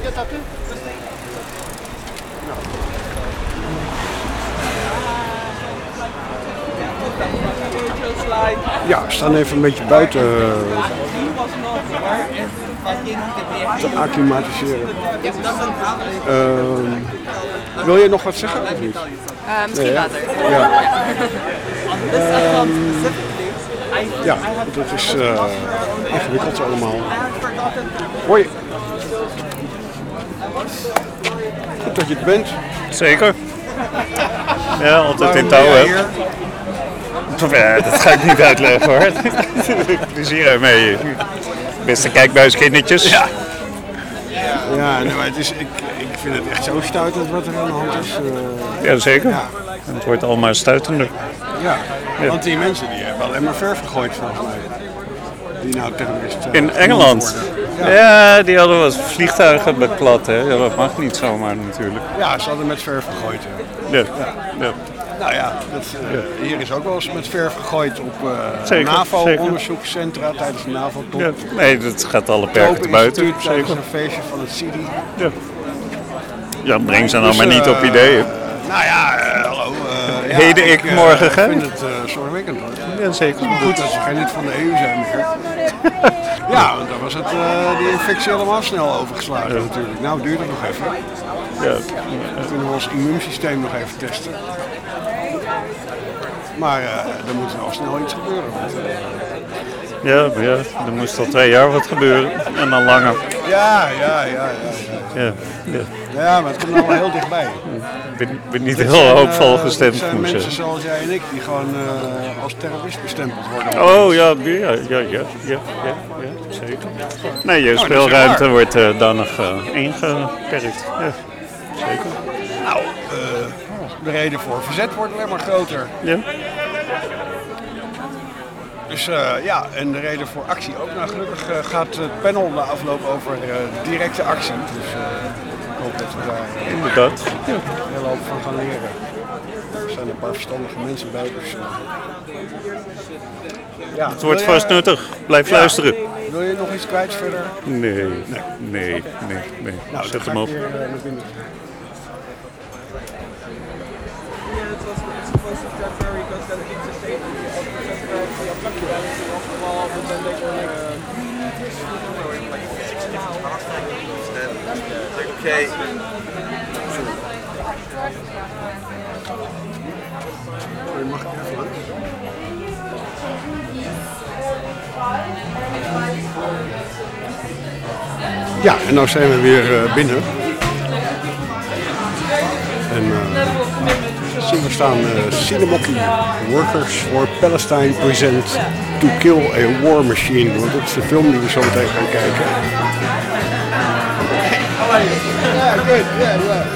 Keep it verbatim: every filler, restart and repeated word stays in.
Ja, we staan even een beetje buiten uh, te acclimatiseren. Uh, wil je nog wat zeggen of niet? Uh, misschien later. Ja. Um, ja, dat is uh, ingewikkeld allemaal. Hoi. Goed dat je het bent. Zeker. Ja, altijd in touw, hè. Ja, dat ga ik niet uitleggen hoor. Plezier ermee. Beste kijkbuiskindertjes. Ja. Ja, nou, het is, ik, ik vind het echt zo stuitend wat er aan de hand is. Uh, ja, zeker. Ja. Het wordt allemaal stuitender. Ja, ja, want die mensen die hebben alleen maar verf gegooid volgens mij. Die nou terrorist. Uh, in Engeland? Ja. ja, die hadden wat vliegtuigen beklad, hè. Ja, dat mag niet zomaar natuurlijk. Ja, ze hadden met verf gegooid. Ja. Ja. Ja. Ja. Nou ja, dat, uh, ja, hier is ook wel eens met verf gegooid op uh, NAVO-onderzoekscentra tijdens de NAVO-top. Ja, nee, dat gaat alle perken te buiten. Zeker een feestje van het C I D I. Ja, ja breng ze nou dus, maar niet op ideeën. Uh, nou ja, uh, hallo. Uh, ja, Heden ik, ik morgen uh, gij. Ik vind het uh, zorgwekkend hoor. Ja, zeker. Goed dat ze geen lid van de E U zijn meer. Ja, want dan was het, uh, die infectie helemaal snel overgeslagen ja. natuurlijk. Nou, duurt het nog even. Ja. Dan kunnen we ons immuunsysteem nog even testen. Maar uh, er moet wel snel iets gebeuren. Want, uh... Ja, ja, er moest al twee jaar wat gebeuren en dan langer. Ja, ja, ja, ja. Ja, ja, ja. ja maar het komt allemaal heel dichtbij. Ik ben, ben niet heel hoopvol uh, gestemd. Er zijn mensen zoals jij en ik die gewoon uh, als terrorist bestempeld worden. Oh ja, ja, ja, ja, ja, ja, ja zeker. Nee, je speelruimte wordt uh, dan nog uh, ingeperkt. Ja, zeker. Nou, uh, de reden voor verzet wordt alleen maar groter. Ja. Dus uh, ja, en de reden voor actie ook. Nou, gelukkig uh, gaat het panel na afloop over uh, directe actie. Dus uh, ik hoop dat we daar uh, inderdaad ja. een hele hoop van gaan leren. Er zijn een paar verstandige mensen bij. Dus, uh, ja, het wordt vast je, nuttig. Blijf ja, luisteren. Wil je nog iets kwijt verder? Nee, nee, nee, nee. nee. Nou, zet hem op. Weer, uh, naar binnen. Okay. Mag ik even? Ja, en nu zijn we weer uh, binnen. En uh, zien we staan uh, Sinemokki, Workers for Palestine present To Kill a War Machine. Want dat is de film die we zo meteen gaan kijken. Yeah, good. Yeah, yeah.